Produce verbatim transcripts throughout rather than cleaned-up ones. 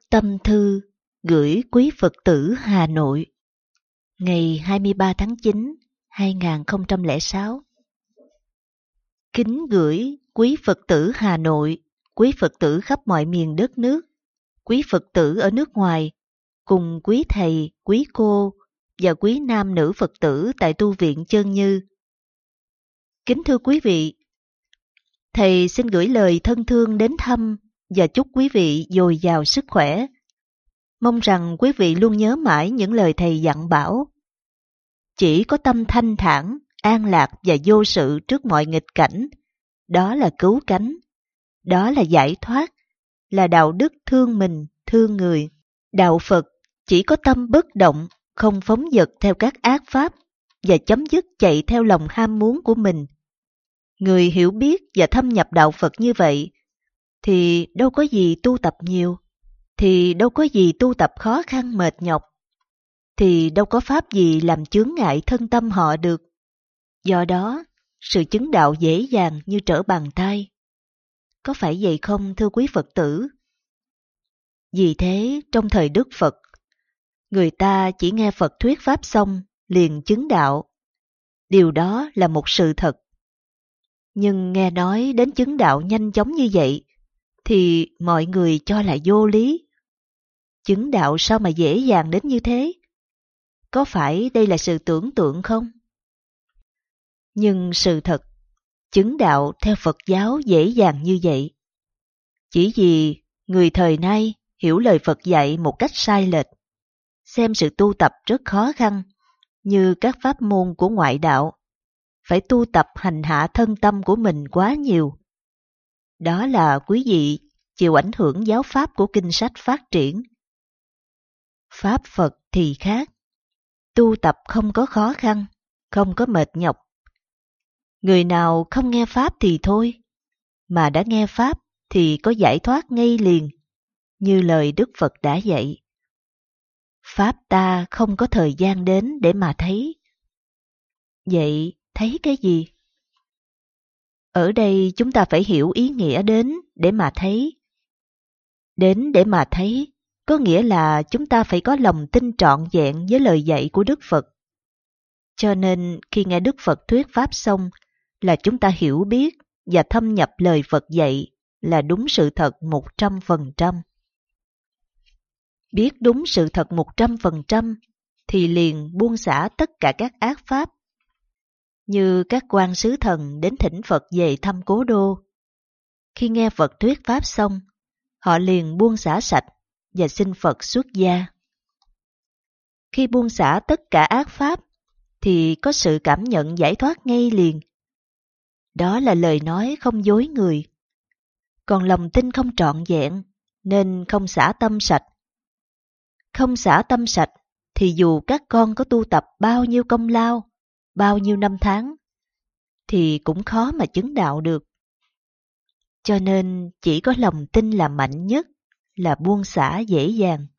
Tâm thư gửi quý Phật tử Hà Nội ngày hai mươi ba tháng chín, hai nghìn không trăm lẻ sáu. Kính gửi quý Phật tử Hà Nội, quý Phật tử khắp mọi miền đất nước, quý Phật tử ở nước ngoài, cùng quý thầy, quý cô và quý nam nữ Phật tử tại tu viện Chân Như. Kính thưa quý vị, thầy xin gửi lời thân thương đến thăm và chúc quý vị dồi dào sức khỏe. Mong rằng quý vị luôn nhớ mãi những lời thầy dặn bảo. Chỉ có tâm thanh thản, an lạc và vô sự trước mọi nghịch cảnh, đó là cứu cánh, đó là giải thoát, là đạo đức thương mình, thương người. Đạo Phật chỉ có tâm bất động, không phóng dật theo các ác pháp và chấm dứt chạy theo lòng ham muốn của mình. Người hiểu biết và thâm nhập đạo Phật như vậy thì đâu có gì tu tập nhiều, thì đâu có gì tu tập khó khăn mệt nhọc, thì đâu có pháp gì làm chướng ngại thân tâm họ được. Do đó, sự chứng đạo dễ dàng như trở bàn tay. Có phải vậy không thưa quý Phật tử? Vì thế, trong thời Đức Phật, người ta chỉ nghe Phật thuyết pháp xong liền chứng đạo. Điều đó là một sự thật. Nhưng nghe nói đến chứng đạo nhanh chóng như vậy, thì mọi người cho là vô lý. Chứng đạo sao mà dễ dàng đến như thế? Có phải đây là sự tưởng tượng không? Nhưng sự thật, chứng đạo theo Phật giáo dễ dàng như vậy. Chỉ vì người thời nay hiểu lời Phật dạy một cách sai lệch, xem sự tu tập rất khó khăn, như các pháp môn của ngoại đạo, phải tu tập hành hạ thân tâm của mình quá nhiều. Đó là quý vị chịu ảnh hưởng giáo pháp của kinh sách phát triển. Pháp Phật thì khác, tu tập không có khó khăn, không có mệt nhọc. Người nào không nghe pháp thì thôi, mà đã nghe pháp thì có giải thoát ngay liền, như lời Đức Phật đã dạy. Pháp ta không có thời gian đến để mà thấy. Vậy thấy cái gì? Ở đây chúng ta phải hiểu ý nghĩa đến để mà thấy. Đến để mà thấy có nghĩa là chúng ta phải có lòng tin trọn vẹn với lời dạy của Đức Phật. Cho nên khi nghe Đức Phật thuyết pháp xong là chúng ta hiểu biết và thâm nhập lời Phật dạy là đúng sự thật một trăm phần trăm. Biết đúng sự thật một trăm phần trăm thì liền buông xả tất cả các ác pháp. Như các quan sứ thần đến thỉnh Phật về thăm cố đô. Khi nghe Phật thuyết pháp xong, họ liền buông xả sạch và xin Phật xuất gia. Khi buông xả tất cả ác pháp, thì có sự cảm nhận giải thoát ngay liền. Đó là lời nói không dối người. Còn lòng tin không trọn vẹn, nên không xả tâm sạch. Không xả tâm sạch, thì dù các con có tu tập bao nhiêu công lao, bao nhiêu năm tháng, thì cũng khó mà chứng đạo được. Cho nên chỉ có lòng tin là mạnh nhất, là buông xả dễ dàng.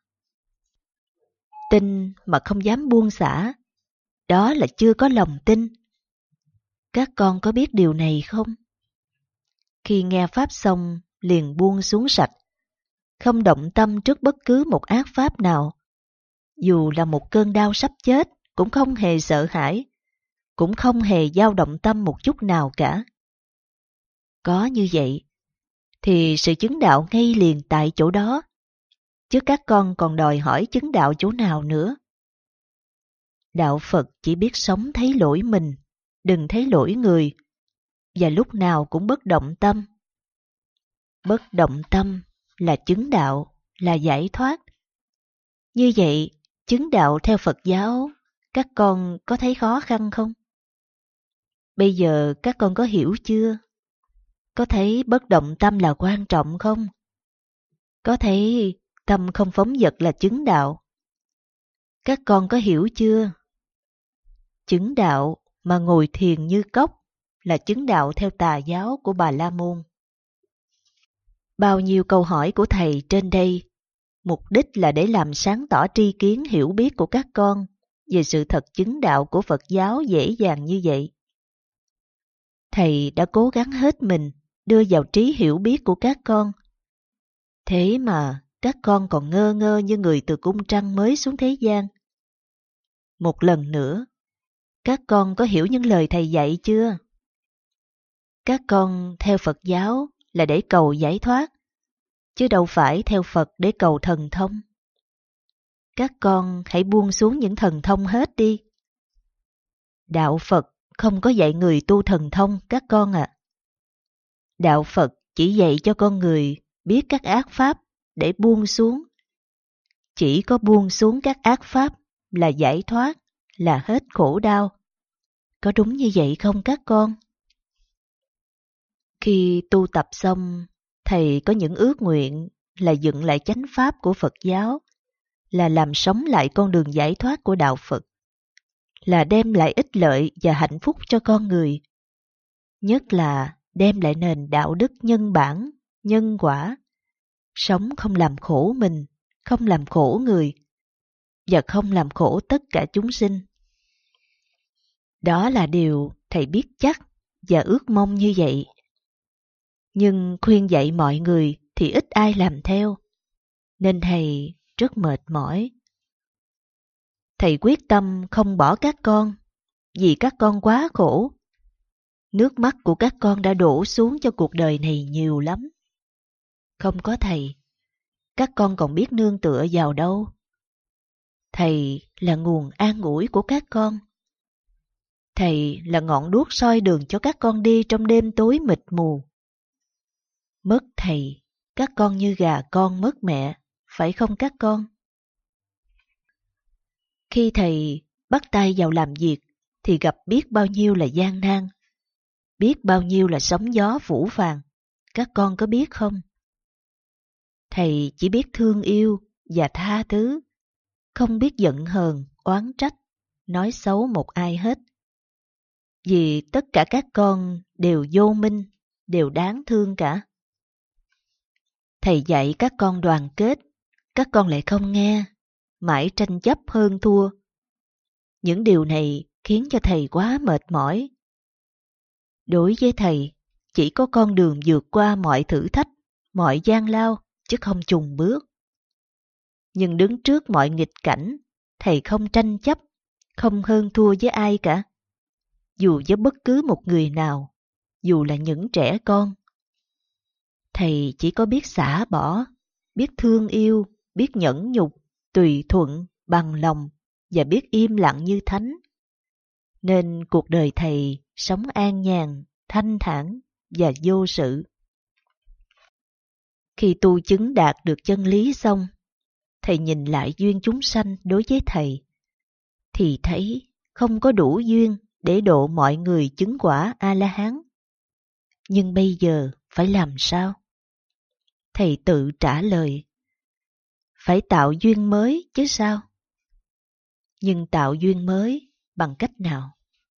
Tin mà không dám buông xả, đó là chưa có lòng tin. Các con có biết điều này không? Khi nghe pháp xong liền buông xuống sạch, không động tâm trước bất cứ một ác pháp nào. Dù là một cơn đau sắp chết cũng không hề sợ hãi, cũng không hề dao động tâm một chút nào cả. Có như vậy, thì sự chứng đạo ngay liền tại chỗ đó, chứ các con còn đòi hỏi chứng đạo chỗ nào nữa. Đạo Phật chỉ biết sống thấy lỗi mình, đừng thấy lỗi người, và lúc nào cũng bất động tâm. Bất động tâm là chứng đạo, là giải thoát. Như vậy, chứng đạo theo Phật giáo, các con có thấy khó khăn không? Bây giờ các con có hiểu chưa? Có thấy bất động tâm là quan trọng không? Có thấy tâm không phóng dật là chứng đạo? Các con có hiểu chưa? Chứng đạo mà ngồi thiền như cốc là chứng đạo theo tà giáo của Bà La Môn. Bao nhiêu câu hỏi của thầy trên đây, mục đích là để làm sáng tỏ tri kiến hiểu biết của các con về sự thật chứng đạo của Phật giáo dễ dàng như vậy. Thầy đã cố gắng hết mình đưa vào trí hiểu biết của các con. Thế mà các con còn ngơ ngơ như người từ cung trăng mới xuống thế gian. Một lần nữa, các con có hiểu những lời thầy dạy chưa? Các con theo Phật giáo là để cầu giải thoát, chứ đâu phải theo Phật để cầu thần thông. Các con hãy buông xuống những thần thông hết đi. Đạo Phật không có dạy người tu thần thông các con ạ. À. Đạo Phật chỉ dạy cho con người biết các ác pháp để buông xuống. Chỉ có buông xuống các ác pháp là giải thoát, là hết khổ đau. Có đúng như vậy không các con? Khi tu tập xong, thầy có những ước nguyện là dựng lại chánh pháp của Phật giáo, là làm sống lại con đường giải thoát của đạo Phật, là đem lại ích lợi và hạnh phúc cho con người, nhất là đem lại nền đạo đức nhân bản, nhân quả, sống không làm khổ mình, không làm khổ người, và không làm khổ tất cả chúng sinh. Đó là điều thầy biết chắc và ước mong như vậy. Nhưng khuyên dạy mọi người thì ít ai làm theo, nên thầy rất mệt mỏi. Thầy quyết tâm không bỏ các con, vì các con quá khổ. Nước mắt của các con đã đổ xuống cho cuộc đời này nhiều lắm. Không có thầy, các con còn biết nương tựa vào đâu. Thầy là nguồn an ủi của các con. Thầy là ngọn đuốc soi đường cho các con đi trong đêm tối mịt mù. Mất thầy, các con như gà con mất mẹ, phải không các con? Khi thầy bắt tay vào làm việc thì gặp biết bao nhiêu là gian nan, biết bao nhiêu là sóng gió phũ phàng, các con có biết không? Thầy chỉ biết thương yêu và tha thứ, không biết giận hờn, oán trách, nói xấu một ai hết. Vì tất cả các con đều vô minh, đều đáng thương cả. Thầy dạy các con đoàn kết, các con lại không nghe, mãi tranh chấp hơn thua. Những điều này khiến cho thầy quá mệt mỏi. Đối với thầy, chỉ có con đường vượt qua mọi thử thách, mọi gian lao, chứ không chùn bước. Nhưng đứng trước mọi nghịch cảnh, thầy không tranh chấp, không hơn thua với ai cả. Dù với bất cứ một người nào, dù là những trẻ con. Thầy chỉ có biết xả bỏ, biết thương yêu, biết nhẫn nhục, tùy thuận, bằng lòng và biết im lặng như thánh. Nên cuộc đời thầy sống an nhàn, thanh thản và vô sự. Khi tu chứng đạt được chân lý xong, thầy nhìn lại duyên chúng sanh đối với thầy, thì thấy không có đủ duyên để độ mọi người chứng quả A-la-hán. Nhưng bây giờ phải làm sao? Thầy tự trả lời, phải tạo duyên mới chứ sao? Nhưng tạo duyên mới bằng cách nào?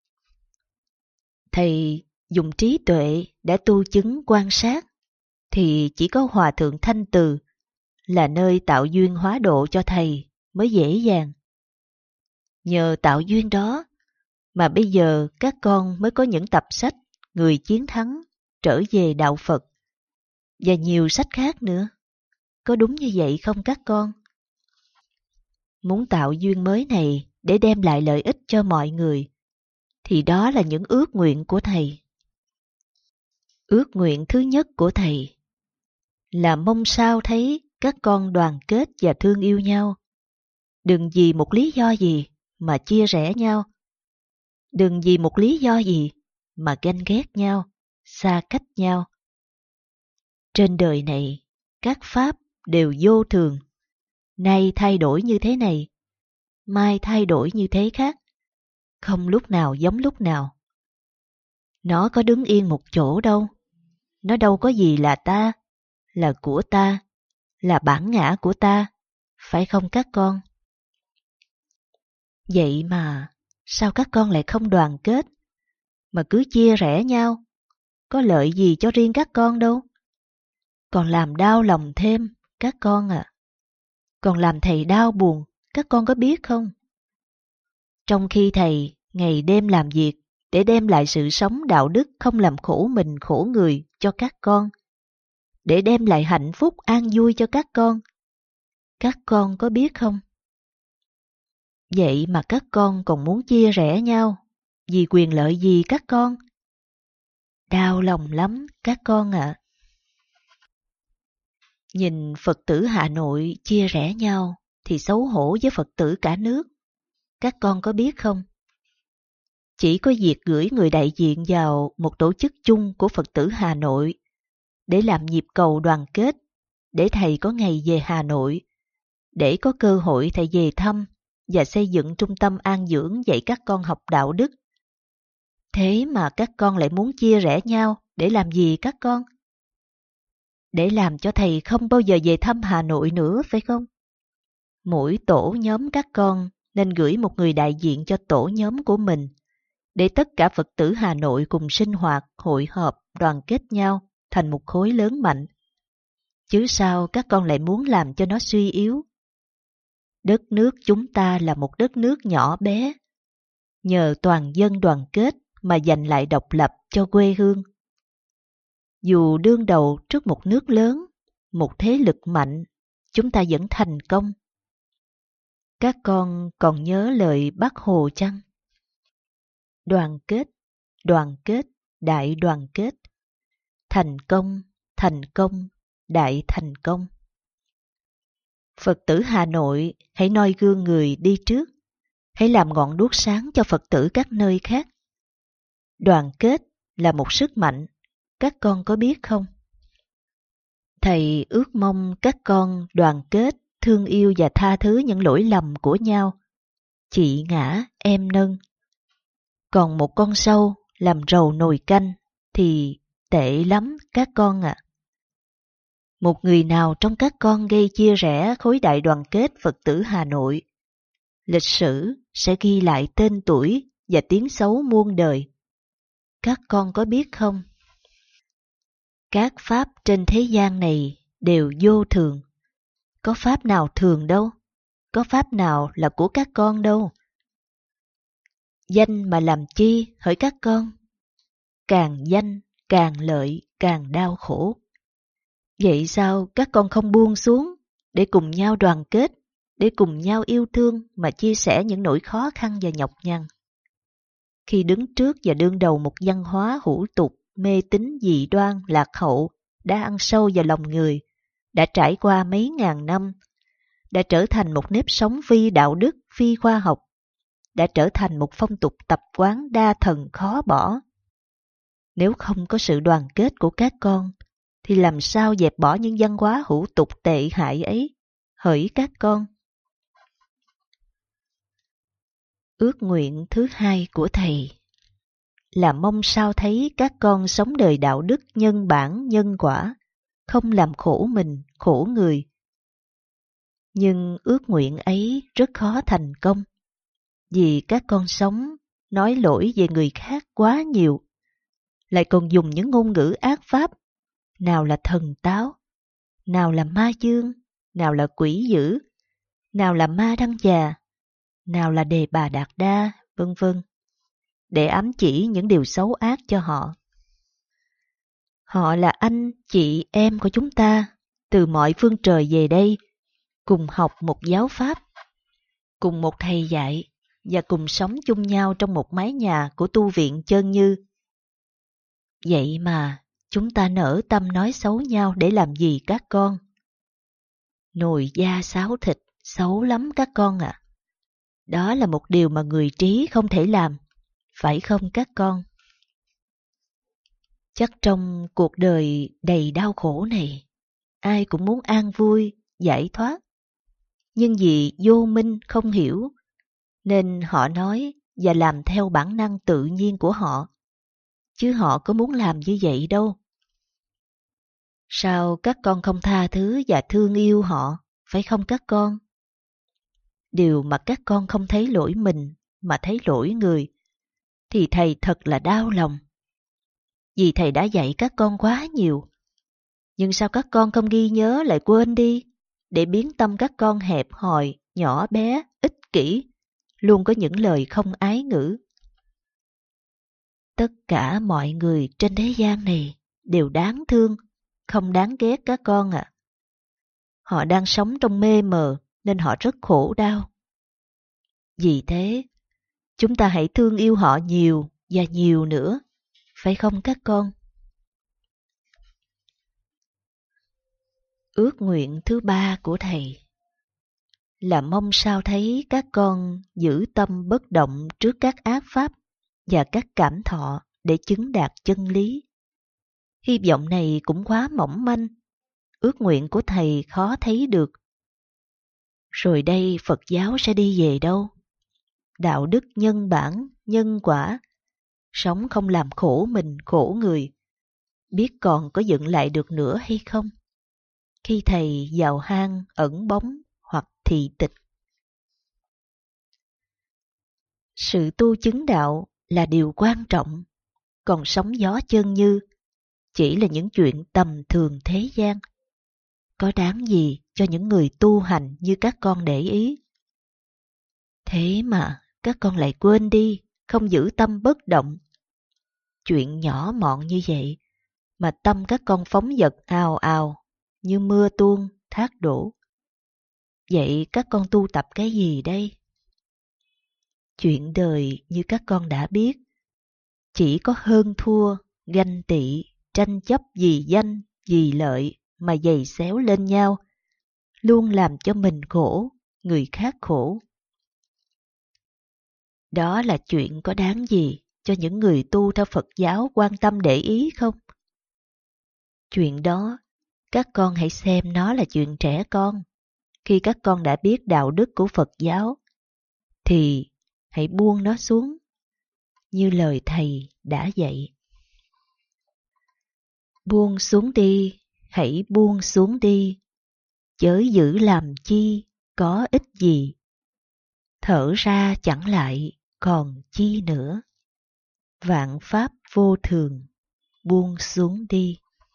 Thầy dùng trí tuệ đã tu chứng quan sát, thì chỉ có Hòa Thượng Thanh Từ là nơi tạo duyên hóa độ cho thầy mới dễ dàng. Nhờ tạo duyên đó mà bây giờ các con mới có những tập sách Người Chiến Thắng, Trở về Đạo Phật và nhiều sách khác nữa. Có đúng như vậy không các con? Muốn tạo duyên mới này để đem lại lợi ích cho mọi người, thì đó là những ước nguyện của thầy. Ước nguyện thứ nhất của thầy là mong sao thấy các con đoàn kết và thương yêu nhau. Đừng vì một lý do gì mà chia rẽ nhau. Đừng vì một lý do gì mà ganh ghét nhau, xa cách nhau. Trên đời này, các pháp đều vô thường. Nay thay đổi như thế này, mai thay đổi như thế khác. Không lúc nào giống lúc nào. Nó có đứng yên một chỗ đâu. Nó đâu có gì là ta, là của ta, là bản ngã của ta, phải không các con? Vậy mà, sao các con lại không đoàn kết, mà cứ chia rẽ nhau? Có lợi gì cho riêng các con đâu. Còn làm đau lòng thêm, các con ạ. À. Còn làm thầy đau buồn, các con có biết không? Trong khi thầy ngày đêm làm việc để đem lại sự sống đạo đức không làm khổ mình khổ người cho các con, để đem lại hạnh phúc an vui cho các con, các con có biết không? Vậy mà các con còn muốn chia rẽ nhau, vì quyền lợi gì các con? Đau lòng lắm các con ạ. À. Nhìn Phật tử Hà Nội chia rẽ nhau thì xấu hổ với Phật tử cả nước. Các con có biết không? Chỉ có việc gửi người đại diện vào một tổ chức chung của Phật tử Hà Nội để làm nhịp cầu đoàn kết, để thầy có ngày về Hà Nội, để có cơ hội thầy về thăm và xây dựng trung tâm an dưỡng dạy các con học đạo đức. Thế mà các con lại muốn chia rẽ nhau để làm gì các con? Để làm cho thầy không bao giờ về thăm Hà Nội nữa phải không? Mỗi tổ nhóm các con nên gửi một người đại diện cho tổ nhóm của mình, để tất cả Phật tử Hà Nội cùng sinh hoạt, hội họp, đoàn kết nhau thành một khối lớn mạnh. Chứ sao các con lại muốn làm cho nó suy yếu? Đất nước chúng ta là một đất nước nhỏ bé, nhờ toàn dân đoàn kết mà giành lại độc lập cho quê hương. Dù đương đầu trước một nước lớn, một thế lực mạnh, chúng ta vẫn thành công. Các con còn nhớ lời Bác Hồ chăng? Đoàn kết, đoàn kết, đại đoàn kết. Thành công, thành công, đại thành công. Phật tử Hà Nội hãy noi gương người đi trước, hãy làm ngọn đuốc sáng cho Phật tử các nơi khác. Đoàn kết là một sức mạnh, các con có biết không? Thầy ước mong các con đoàn kết, thương yêu và tha thứ những lỗi lầm của nhau. Chị ngã, em nâng. Còn một con sâu làm rầu nồi canh thì tệ lắm các con ạ. À. Một người nào trong các con gây chia rẽ khối đại đoàn kết Phật tử Hà Nội, lịch sử sẽ ghi lại tên tuổi và tiếng xấu muôn đời. Các con có biết không? Các pháp trên thế gian này đều vô thường. Có pháp nào thường đâu, có pháp nào là của các con đâu. Danh mà làm chi hỡi các con? Càng danh, càng lợi, càng đau khổ. Vậy sao các con không buông xuống để cùng nhau đoàn kết, để cùng nhau yêu thương mà chia sẻ những nỗi khó khăn và nhọc nhằn? Khi đứng trước và đương đầu một văn hóa hủ tục, mê tín dị đoan, lạc hậu, đã ăn sâu vào lòng người, đã trải qua mấy ngàn năm, đã trở thành một nếp sống phi đạo đức, phi khoa học, đã trở thành một phong tục tập quán đa thần khó bỏ. Nếu không có sự đoàn kết của các con, thì làm sao dẹp bỏ những văn hóa hủ tục tệ hại ấy, hỡi các con? Ước nguyện thứ hai của thầy là mong sao thấy các con sống đời đạo đức nhân bản nhân quả, không làm khổ mình, khổ người. Nhưng ước nguyện ấy rất khó thành công, vì các con sống nói lỗi về người khác quá nhiều, lại còn dùng những ngôn ngữ ác pháp, nào là thần táo, nào là ma dương, nào là quỷ dữ, nào là ma đăng già, nào là đề bà đạt đa, vân vân, để ám chỉ những điều xấu ác cho họ. Họ là anh, chị, em của chúng ta, từ mọi phương trời về đây, cùng học một giáo pháp, cùng một thầy dạy, và cùng sống chung nhau trong một mái nhà của tu viện Chân Như. Vậy mà, chúng ta nỡ tâm nói xấu nhau để làm gì các con? Nồi da sáo thịt, xấu lắm các con ạ. À. Đó là một điều mà người trí không thể làm, phải không các con? Chắc trong cuộc đời đầy đau khổ này, ai cũng muốn an vui, giải thoát. Nhưng vì vô minh không hiểu, nên họ nói và làm theo bản năng tự nhiên của họ. Chứ họ có muốn làm như vậy đâu. Sao các con không tha thứ và thương yêu họ, phải không các con? Điều mà các con không thấy lỗi mình mà thấy lỗi người, thì thầy thật là đau lòng. Vì thầy đã dạy các con quá nhiều. Nhưng sao các con không ghi nhớ lại quên đi, để biến tâm các con hẹp hòi, nhỏ bé, ích kỷ, luôn có những lời không ái ngữ. Tất cả mọi người trên thế gian này đều đáng thương, không đáng ghét các con ạ. À. Họ đang sống trong mê mờ nên họ rất khổ đau. Vì thế, chúng ta hãy thương yêu họ nhiều và nhiều nữa, phải không các con? Ước nguyện thứ ba của Thầy là mong sao thấy các con giữ tâm bất động trước các ác pháp và các cảm thọ để chứng đạt chân lý. Hy vọng này cũng quá mỏng manh, ước nguyện của Thầy khó thấy được. Rồi đây Phật giáo sẽ đi về đâu? Đạo đức nhân bản, nhân quả, sống không làm khổ mình, khổ người, biết còn có dựng lại được nữa hay không? Khi Thầy vào hang ẩn bóng hoặc thị tịch. Sự tu chứng đạo là điều quan trọng, còn sóng gió chân như chỉ là những chuyện tầm thường thế gian. Có đáng gì cho những người tu hành như các con để ý? Thế mà các con lại quên đi, không giữ tâm bất động. Chuyện nhỏ mọn như vậy mà tâm các con phóng dật ào ào như mưa tuôn thác đổ. Vậy các con tu tập cái gì đây? Chuyện đời như các con đã biết, chỉ có hơn thua, ganh tị, tranh chấp vì danh, vì lợi mà giày xéo lên nhau, luôn làm cho mình khổ, người khác khổ. Đó là chuyện có đáng gì cho những người tu theo Phật giáo quan tâm để ý không? Chuyện đó, các con hãy xem nó là chuyện trẻ con. Khi các con đã biết đạo đức của Phật giáo, thì hãy buông nó xuống, như lời Thầy đã dạy. Buông xuống đi, hãy buông xuống đi, chớ giữ làm chi, có ích gì. Thở ra chẳng lại, còn chi nữa. Vạn pháp vô thường, buông xuống đi.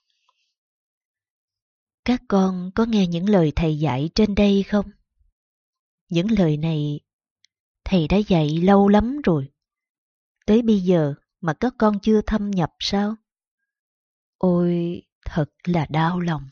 Các con có nghe những lời Thầy dạy trên đây không? Những lời này Thầy đã dạy lâu lắm rồi. Tới bây giờ mà các con chưa thâm nhập sao? Ôi, thật là đau lòng.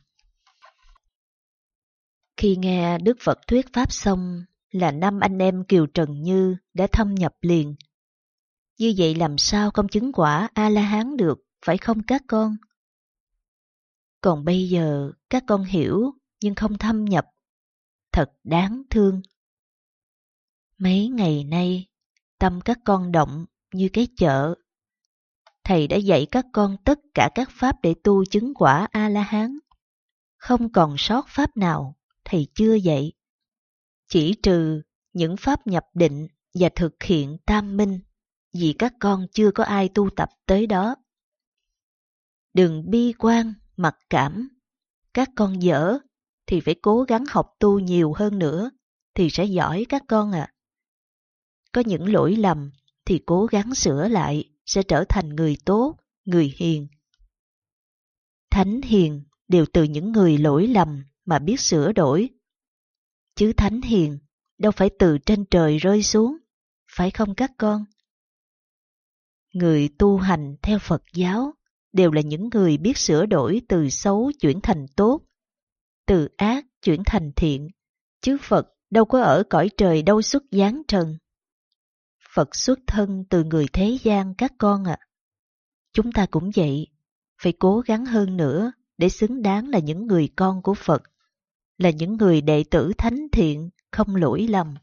Khi nghe Đức Phật thuyết pháp xong là năm anh em Kiều Trần Như đã thâm nhập liền. Như vậy làm sao không chứng quả A-la-hán được, phải không các con? Còn bây giờ các con hiểu nhưng không thâm nhập. Thật đáng thương. Mấy ngày nay, tâm các con động như cái chợ. Thầy đã dạy các con tất cả các pháp để tu chứng quả A-la-hán. Không còn sót pháp nào Thầy chưa dạy. Chỉ trừ những pháp nhập định và thực hiện tam minh, vì các con chưa có ai tu tập tới đó. Đừng bi quan, mặc cảm. Các con dở thì phải cố gắng học tu nhiều hơn nữa, thì sẽ giỏi các con ạ. À. Có những lỗi lầm thì cố gắng sửa lại, sẽ trở thành người tốt, người hiền. Thánh hiền đều từ những người lỗi lầm mà biết sửa đổi. Chứ thánh hiền đâu phải từ trên trời rơi xuống, phải không các con? Người tu hành theo Phật giáo đều là những người biết sửa đổi từ xấu chuyển thành tốt, từ ác chuyển thành thiện, chứ Phật đâu có ở cõi trời đâu xuất giáng trần. Phật xuất thân từ người thế gian các con ạ. À. Chúng ta cũng vậy, phải cố gắng hơn nữa để xứng đáng là những người con của Phật, là những người đệ tử thánh thiện, không lỗi lầm.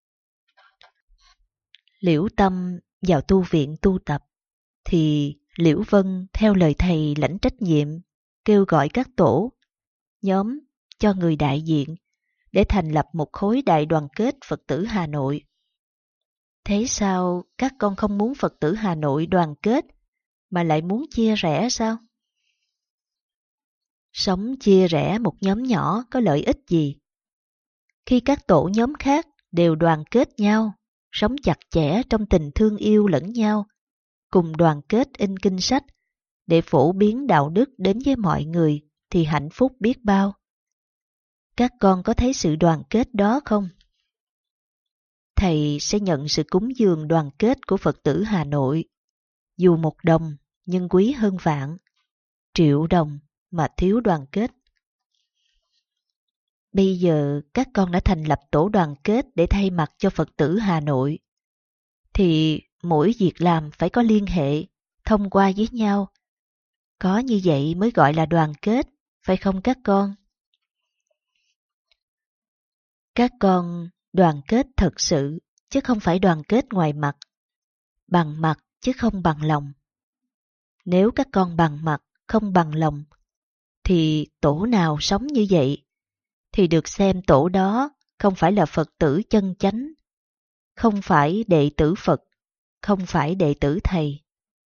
Liễu Tâm vào tu viện tu tập, thì Liễu Vân theo lời Thầy lãnh trách nhiệm, kêu gọi các tổ, nhóm cho người đại diện để thành lập một khối đại đoàn kết Phật tử Hà Nội. Thế sao các con không muốn Phật tử Hà Nội đoàn kết mà lại muốn chia rẽ sao? Sống chia rẽ một nhóm nhỏ có lợi ích gì? Khi các tổ nhóm khác đều đoàn kết nhau, sống chặt chẽ trong tình thương yêu lẫn nhau, cùng đoàn kết in kinh sách để phổ biến đạo đức đến với mọi người thì hạnh phúc biết bao. Các con có thấy sự đoàn kết đó không? Thầy sẽ nhận sự cúng dường đoàn kết của Phật tử Hà Nội. Dù một đồng nhưng quý hơn vạn, triệu đồng mà thiếu đoàn kết. Bây giờ các con đã thành lập tổ đoàn kết để thay mặt cho Phật tử Hà Nội. Thì mỗi việc làm phải có liên hệ, thông qua với nhau. Có như vậy mới gọi là đoàn kết, phải không các con? Các con đoàn kết thật sự, chứ không phải đoàn kết ngoài mặt. Bằng mặt chứ không bằng lòng. Nếu các con bằng mặt, không bằng lòng, thì tổ nào sống như vậy, thì được xem tổ đó không phải là Phật tử chân chánh, không phải đệ tử Phật, không phải đệ tử Thầy.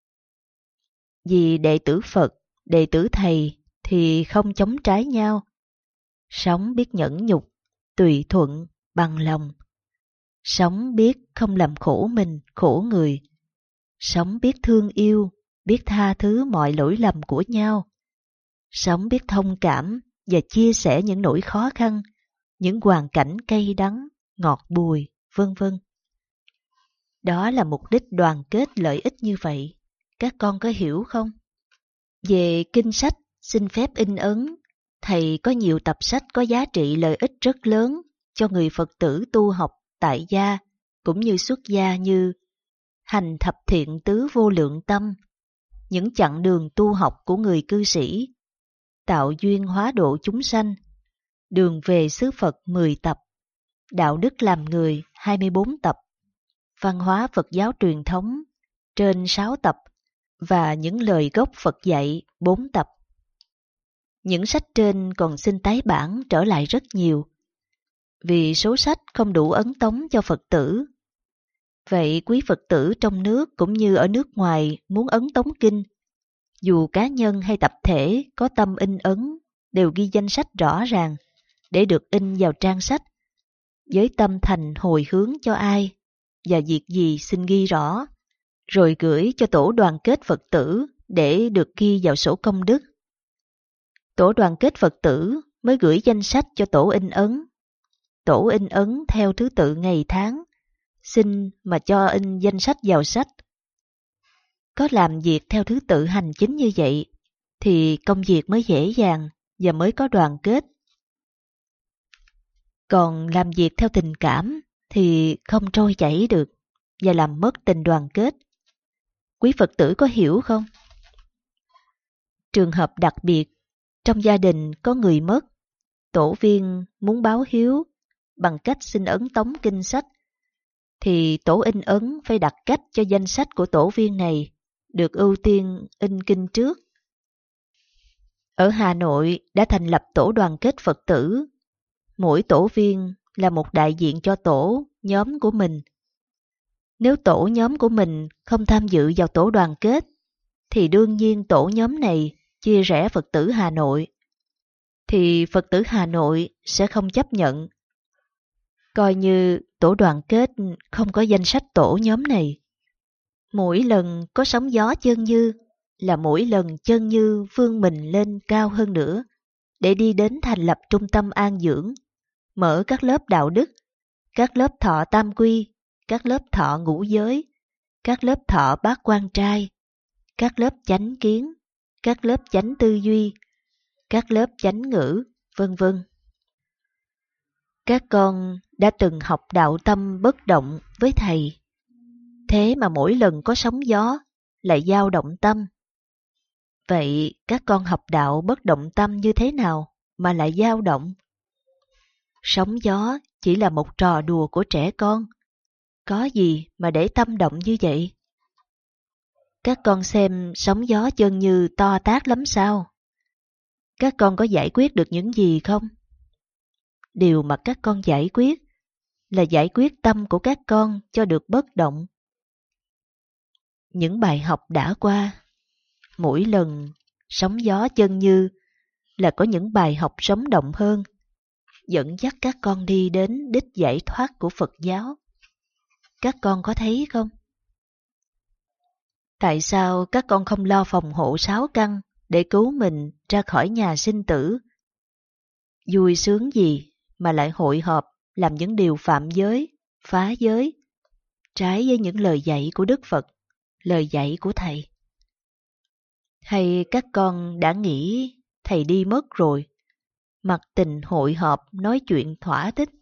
Vì đệ tử Phật, đệ tử Thầy thì không chống trái nhau. Sống biết nhẫn nhục, tùy thuận, bằng lòng. Sống biết không làm khổ mình, khổ người. Sống biết thương yêu, biết tha thứ mọi lỗi lầm của nhau. Sống biết thông cảm và chia sẻ những nỗi khó khăn, những hoàn cảnh cay đắng, ngọt bùi, vân vân. Đó là mục đích đoàn kết lợi ích như vậy. Các con có hiểu không? Về kinh sách, xin phép in ấn, Thầy có nhiều tập sách có giá trị lợi ích rất lớn cho người Phật tử tu học tại gia cũng như xuất gia như Hành thập thiện tứ vô lượng tâm, những chặng đường tu học của người cư sĩ, Tạo duyên hóa độ chúng sanh, Đường về xứ Phật mười tập, Đạo đức làm người hai mươi bốn tập, Văn hóa Phật giáo truyền thống trên sáu tập và những lời gốc Phật dạy bốn tập. Những sách trên còn xin tái bản trở lại rất nhiều, vì số sách không đủ ấn tống cho Phật tử. Vậy quý Phật tử trong nước cũng như ở nước ngoài muốn ấn tống kinh, dù cá nhân hay tập thể có tâm in ấn, đều ghi danh sách rõ ràng để được in vào trang sách, với tâm thành hồi hướng cho ai và việc gì xin ghi rõ, rồi gửi cho tổ đoàn kết Phật tử để được ghi vào sổ công đức. Tổ đoàn kết Phật tử mới gửi danh sách cho tổ in ấn. Tổ in ấn theo thứ tự ngày tháng, xin mà cho in danh sách vào sách. Có làm việc theo thứ tự hành chính như vậy, thì công việc mới dễ dàng và mới có đoàn kết. Còn làm việc theo tình cảm thì không trôi chảy được và làm mất tình đoàn kết. Quý Phật tử có hiểu không? Trường hợp đặc biệt, trong gia đình có người mất, tổ viên muốn báo hiếu bằng cách xin ấn tống kinh sách, thì tổ in ấn phải đặt cách cho danh sách của tổ viên này được ưu tiên in kinh trước. Ở Hà Nội đã thành lập tổ đoàn kết Phật tử. Mỗi tổ viên là một đại diện cho tổ, nhóm của mình. Nếu tổ nhóm của mình không tham dự vào tổ đoàn kết, thì đương nhiên tổ nhóm này chia rẽ Phật tử Hà Nội. Thì Phật tử Hà Nội sẽ không chấp nhận. Coi như tổ đoàn kết không có danh sách tổ nhóm này. Mỗi lần có sóng gió chân như là mỗi lần chân như vươn mình lên cao hơn nữa để đi đến thành lập trung tâm an dưỡng, mở các lớp đạo đức, các lớp thọ tam quy, các lớp thọ ngũ giới, các lớp thọ bát quan trai, các lớp chánh kiến, các lớp chánh tư duy, các lớp chánh ngữ, vân vân. Các con đã từng học đạo tâm bất động với Thầy. Thế mà mỗi lần có sóng gió lại dao động tâm. Vậy các con học đạo bất động tâm như thế nào mà lại dao động? Sóng gió chỉ là một trò đùa của trẻ con. Có gì mà để tâm động như vậy? Các con xem sóng gió chân như to tát lắm sao? Các con có giải quyết được những gì không? Điều mà các con giải quyết là giải quyết tâm của các con cho được bất động. Những bài học đã qua, mỗi lần sóng gió chân như là có những bài học sống động hơn, dẫn dắt các con đi đến đích giải thoát của Phật giáo. Các con có thấy không? Tại sao các con không lo phòng hộ sáu căn để cứu mình ra khỏi nhà sinh tử? Vui sướng gì mà lại hội họp làm những điều phạm giới, phá giới, trái với những lời dạy của Đức Phật, lời dạy của Thầy? Hay các con đã nghĩ Thầy đi mất rồi, mặt tình hội họp nói chuyện thỏa thích.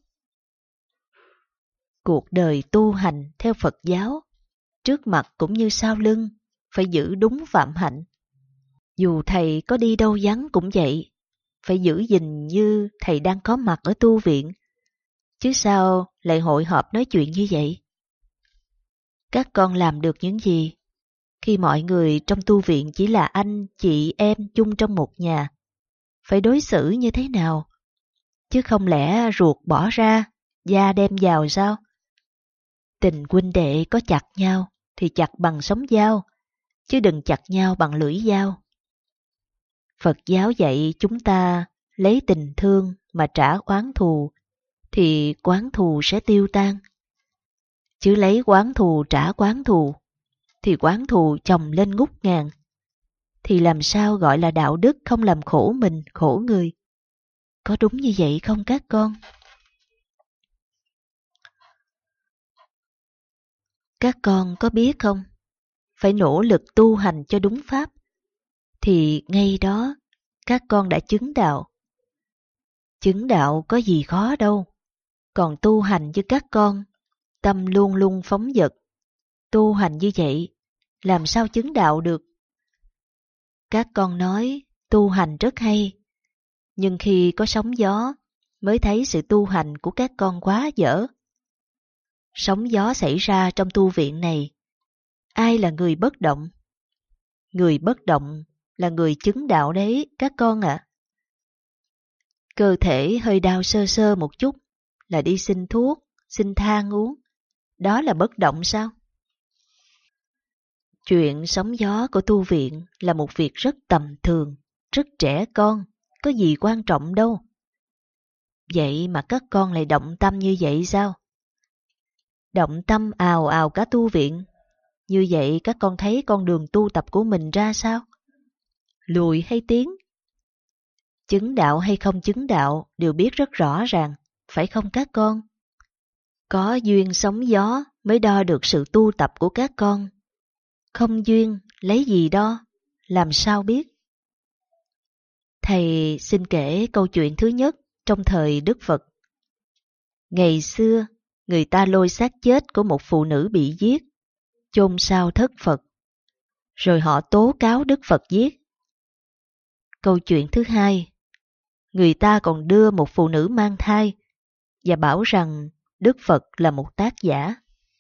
Cuộc đời tu hành theo Phật giáo, trước mặt cũng như sau lưng, phải giữ đúng phạm hạnh. Dù thầy có đi đâu vắng cũng vậy, phải giữ gìn như thầy đang có mặt ở tu viện. Chứ sao lại hội họp nói chuyện như vậy? Các con làm được những gì khi mọi người trong tu viện chỉ là anh, chị, em chung trong một nhà? Phải đối xử như thế nào? Chứ không lẽ ruột bỏ ra, da đem vào sao? Tình huynh đệ có chặt nhau thì chặt bằng sống dao, chứ đừng chặt nhau bằng lưỡi dao. Phật giáo dạy chúng ta lấy tình thương mà trả oán thù, thì oán thù sẽ tiêu tan. Chứ lấy oán thù trả oán thù, thì oán thù chồng lên ngút ngàn. Thì làm sao gọi là đạo đức không làm khổ mình, khổ người? Có đúng như vậy không các con? Các con có biết không? Phải nỗ lực tu hành cho đúng pháp, thì ngay đó các con đã chứng đạo. Chứng đạo có gì khó đâu. Còn tu hành như các con, tâm luôn luôn phóng dật, tu hành như vậy, làm sao chứng đạo được? Các con nói tu hành rất hay, nhưng khi có sóng gió mới thấy sự tu hành của các con quá dở. Sóng gió xảy ra trong tu viện này, ai là người bất động? Người bất động là người chứng đạo đấy các con ạ. À. Cơ thể hơi đau sơ sơ một chút là đi xin thuốc, xin thang uống. Đó là bất động sao? Chuyện sóng gió của tu viện là một việc rất tầm thường, rất trẻ con, có gì quan trọng đâu. Vậy mà các con lại động tâm như vậy sao? Động tâm ào ào cả tu viện. Như vậy các con thấy con đường tu tập của mình ra sao? Lùi hay tiến? Chứng đạo hay không chứng đạo đều biết rất rõ ràng, phải không các con? Có duyên sóng gió mới đo được sự tu tập của các con. Không duyên, lấy gì đo, làm sao biết? Thầy xin kể câu chuyện thứ nhất trong thời Đức Phật. Ngày xưa, người ta lôi xác chết của một phụ nữ bị giết, chôn sau thất Phật, rồi họ tố cáo Đức Phật giết. Câu chuyện thứ hai, người ta còn đưa một phụ nữ mang thai và bảo rằng Đức Phật là một tác giả.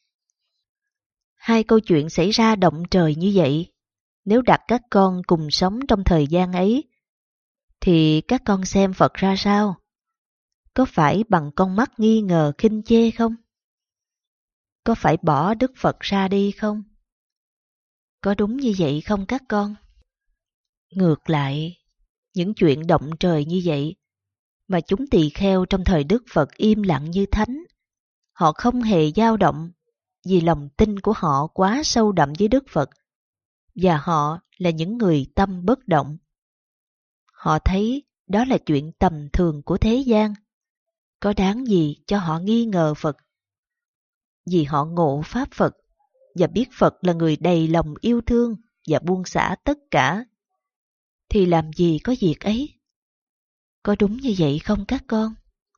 Hai câu chuyện xảy ra động trời như vậy, nếu đặt các con cùng sống trong thời gian ấy, thì các con xem Phật ra sao? Có phải bằng con mắt nghi ngờ khinh chê không? Có phải bỏ Đức Phật ra đi không? Có đúng như vậy không các con? Ngược lại, những chuyện động trời như vậy mà chúng tỳ kheo trong thời Đức Phật im lặng như thánh. Họ không hề dao động vì lòng tin của họ quá sâu đậm với Đức Phật, và họ là những người tâm bất động. Họ thấy đó là chuyện tầm thường của thế gian, có đáng gì cho họ nghi ngờ Phật. Vì họ ngộ Pháp Phật và biết Phật là người đầy lòng yêu thương và buông xả tất cả, thì làm gì có việc ấy. Có đúng như vậy không các con?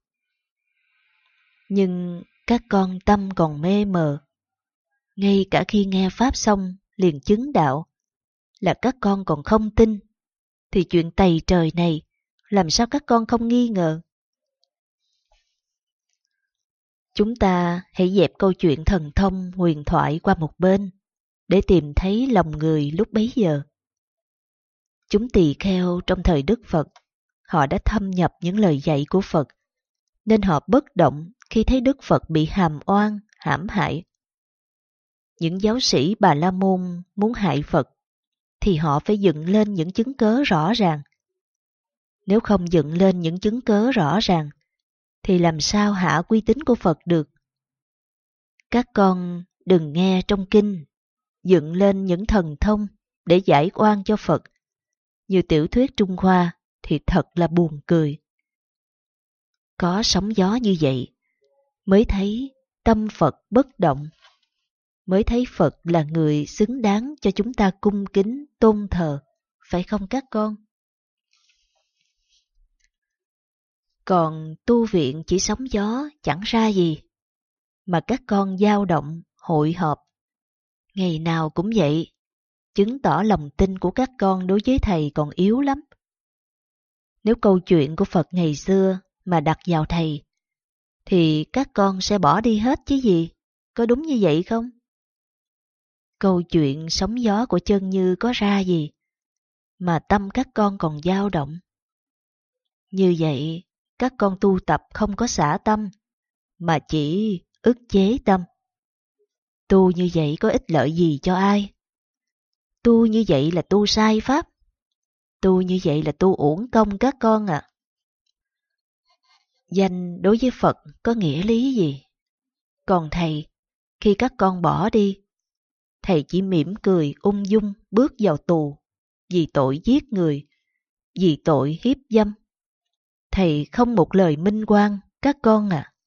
Nhưng các con tâm còn mê mờ. Ngay cả khi nghe Pháp xong liền chứng đạo, là các con còn không tin, thì chuyện tày trời này làm sao các con không nghi ngờ? Chúng ta hãy dẹp câu chuyện thần thông huyền thoại qua một bên, để tìm thấy lòng người lúc bấy giờ. Chúng tỳ kheo trong thời Đức Phật, họ đã thâm nhập những lời dạy của Phật, nên họ bất động khi thấy Đức Phật bị hàm oan, hãm hại. Những giáo sĩ Bà La Môn muốn hại Phật, thì họ phải dựng lên những chứng cớ rõ ràng. Nếu không dựng lên những chứng cớ rõ ràng, thì làm sao hạ uy tín của Phật được? Các con đừng nghe trong kinh dựng lên những thần thông để giải oan cho Phật, như tiểu thuyết Trung Hoa thì thật là buồn cười. Có sóng gió như vậy mới thấy tâm Phật bất động, mới thấy Phật là người xứng đáng cho chúng ta cung kính tôn thờ, phải không các con? Còn tu viện chỉ sóng gió chẳng ra gì, mà các con dao động, hội họp. Ngày nào cũng vậy, chứng tỏ lòng tin của các con đối với thầy còn yếu lắm. Nếu câu chuyện của Phật ngày xưa mà đặt vào thầy, thì các con sẽ bỏ đi hết chứ gì, có đúng như vậy không? Câu chuyện sóng gió của Chân Như có ra gì, mà tâm các con còn dao động. Như vậy, các con tu tập không có xả tâm, mà chỉ ức chế tâm. Tu như vậy có ích lợi gì cho ai? Tu như vậy là tu sai pháp. Tu như vậy là tu uổng công các con ạ. À. Danh đối với Phật có nghĩa lý gì? Còn thầy, khi các con bỏ đi, thầy chỉ mỉm cười ung dung bước vào tù vì tội giết người, vì tội hiếp dâm. Thầy không một lời minh oan các con ạ. À.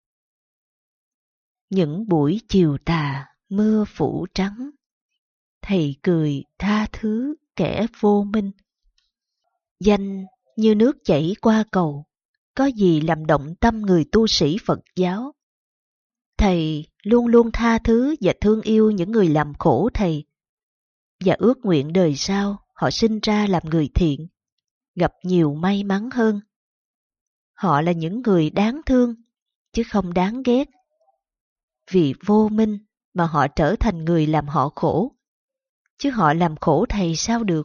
Những buổi chiều tà mưa phủ trắng, thầy cười tha thứ kẻ vô minh. Danh như nước chảy qua cầu, có gì làm động tâm người tu sĩ Phật giáo. Thầy luôn luôn tha thứ và thương yêu những người làm khổ thầy, và ước nguyện đời sau họ sinh ra làm người thiện, gặp nhiều may mắn hơn. Họ là những người đáng thương, chứ không đáng ghét. Vì vô minh mà họ trở thành người làm họ khổ, chứ họ làm khổ thầy sao được.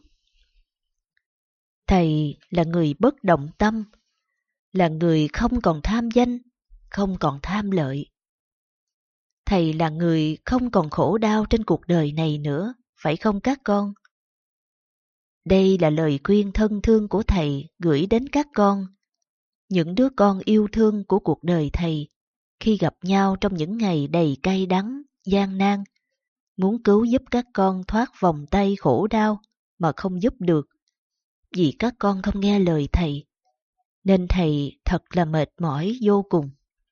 Thầy là người bất động tâm, là người không còn tham danh, không còn tham lợi. Thầy là người không còn khổ đau trên cuộc đời này nữa, phải không các con? Đây là lời khuyên thân thương của thầy gửi đến các con, những đứa con yêu thương của cuộc đời thầy, khi gặp nhau trong những ngày đầy cay đắng, gian nan, muốn cứu giúp các con thoát vòng tay khổ đau mà không giúp được, vì các con không nghe lời thầy, nên thầy thật là mệt mỏi vô cùng.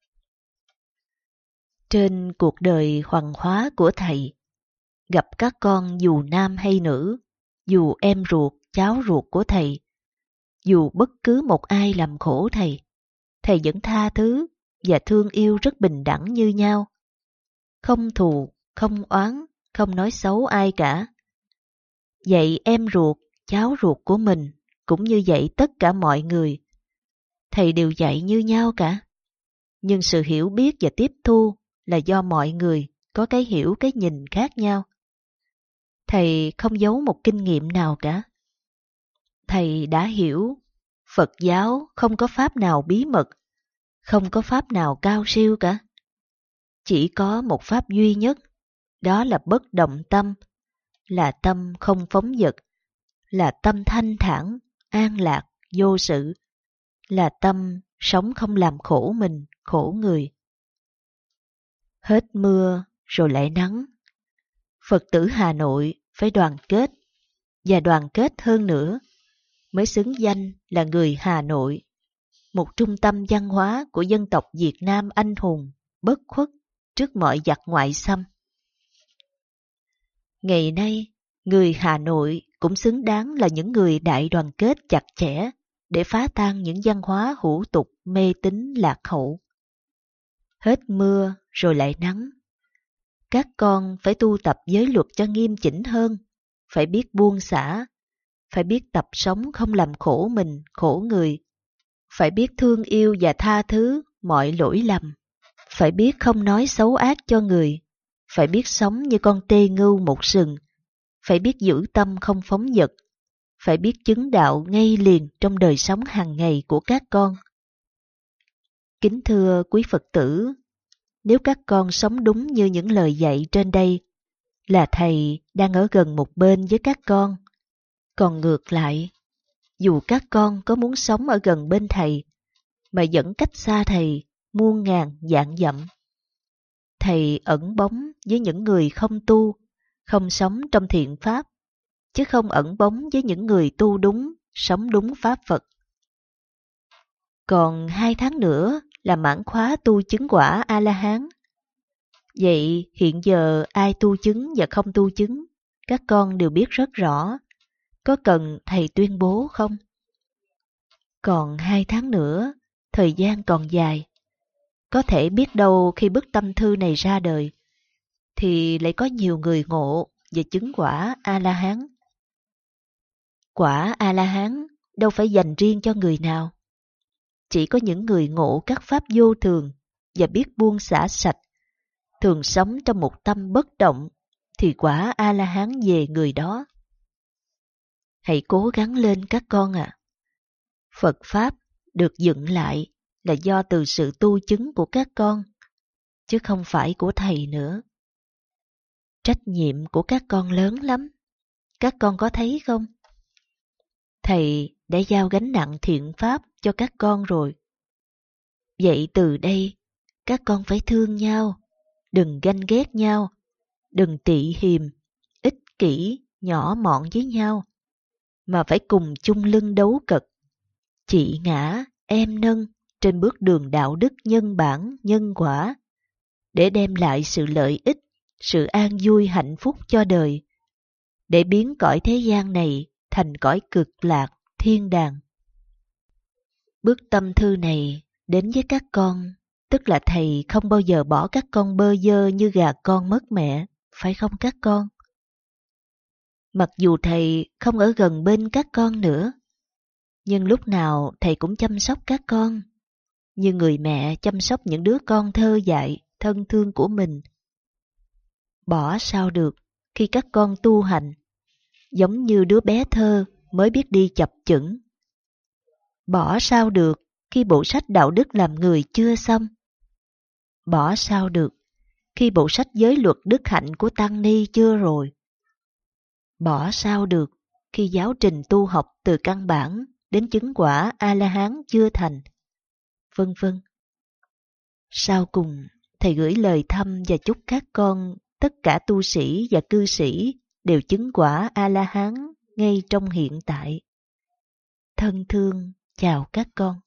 Trên cuộc đời hoằng hóa của thầy, gặp các con dù nam hay nữ, dù em ruột, cháu ruột của thầy, dù bất cứ một ai làm khổ thầy, thầy vẫn tha thứ và thương yêu rất bình đẳng như nhau. Không thù, không oán, không nói xấu ai cả. Vậy em ruột, cháu ruột của mình cũng như vậy tất cả mọi người. Thầy đều dạy như nhau cả. Nhưng sự hiểu biết và tiếp thu là do mọi người có cái hiểu cái nhìn khác nhau. Thầy không giấu một kinh nghiệm nào cả. Thầy đã hiểu Phật giáo không có pháp nào bí mật, không có pháp nào cao siêu cả. Chỉ có một pháp duy nhất, đó là bất động tâm, là tâm không phóng dật, là tâm thanh thản, an lạc, vô sự, là tâm sống không làm khổ mình, khổ người. Hết mưa rồi lại nắng. Phật tử Hà Nội phải đoàn kết, và đoàn kết hơn nữa mới xứng danh là người Hà Nội, một trung tâm văn hóa của dân tộc Việt Nam anh hùng, bất khuất trước mọi giặc ngoại xâm. Ngày nay, người Hà Nội cũng xứng đáng là những người đại đoàn kết chặt chẽ để phá tan những văn hóa hủ tục mê tín lạc hậu. Hết mưa rồi lại nắng. Các con phải tu tập giới luật cho nghiêm chỉnh hơn, phải biết buông xả, phải biết tập sống không làm khổ mình, khổ người, phải biết thương yêu và tha thứ mọi lỗi lầm, phải biết không nói xấu ác cho người, phải biết sống như con tê ngưu một sừng, phải biết giữ tâm không phóng dật, phải biết chứng đạo ngay liền trong đời sống hàng ngày của các con. Kính thưa quý Phật tử, nếu các con sống đúng như những lời dạy trên đây, là thầy đang ở gần một bên với các con. Còn ngược lại, dù các con có muốn sống ở gần bên thầy, mà vẫn cách xa thầy muôn ngàn vạn dặm. Thầy ẩn bóng với những người không tu, không sống trong thiện pháp, chứ không ẩn bóng với những người tu đúng, sống đúng pháp Phật. Còn hai tháng nữa là mãn khóa tu chứng quả A-la-hán. Vậy hiện giờ ai tu chứng và không tu chứng, các con đều biết rất rõ. Có cần thầy tuyên bố không? Còn hai tháng nữa, thời gian còn dài. Có thể biết đâu khi bức tâm thư này ra đời, thì lại có nhiều người ngộ và chứng quả A-la-hán. Quả A-la-hán đâu phải dành riêng cho người nào. Chỉ có những người ngộ các pháp vô thường và biết buông xả sạch, thường sống trong một tâm bất động, thì quả A-la-hán về người đó. Hãy cố gắng lên các con ạ. À. Phật Pháp được dựng lại là do từ sự tu chứng của các con, chứ không phải của thầy nữa. Trách nhiệm của các con lớn lắm. Các con có thấy không? Thầy đã giao gánh nặng thiện pháp cho các con rồi. Vậy từ đây, các con phải thương nhau, đừng ganh ghét nhau, đừng tị hiềm, ích kỷ, nhỏ mọn với nhau, mà phải cùng chung lưng đấu cật, chị ngã, em nâng trên bước đường đạo đức nhân bản, nhân quả, để đem lại sự lợi ích, sự an vui hạnh phúc cho đời, để biến cõi thế gian này thành cõi cực lạc, thiên đàng. Bức tâm thư này đến với các con, tức là thầy không bao giờ bỏ các con bơ vơ như gà con mất mẹ, phải không các con? Mặc dù thầy không ở gần bên các con nữa, nhưng lúc nào thầy cũng chăm sóc các con, như người mẹ chăm sóc những đứa con thơ dại, thân thương của mình. Bỏ sao được khi các con tu hành, giống như đứa bé thơ mới biết đi chập chững. Bỏ sao được khi bộ sách đạo đức làm người chưa xong. Bỏ sao được khi bộ sách giới luật đức hạnh của Tăng Ni chưa rồi. Bỏ sao được khi giáo trình tu học từ căn bản đến chứng quả A-la-hán chưa thành, vân vân. Sau cùng, thầy gửi lời thăm và chúc các con, tất cả tu sĩ và cư sĩ đều chứng quả A-la-hán ngay trong hiện tại. Thân thương chào các con.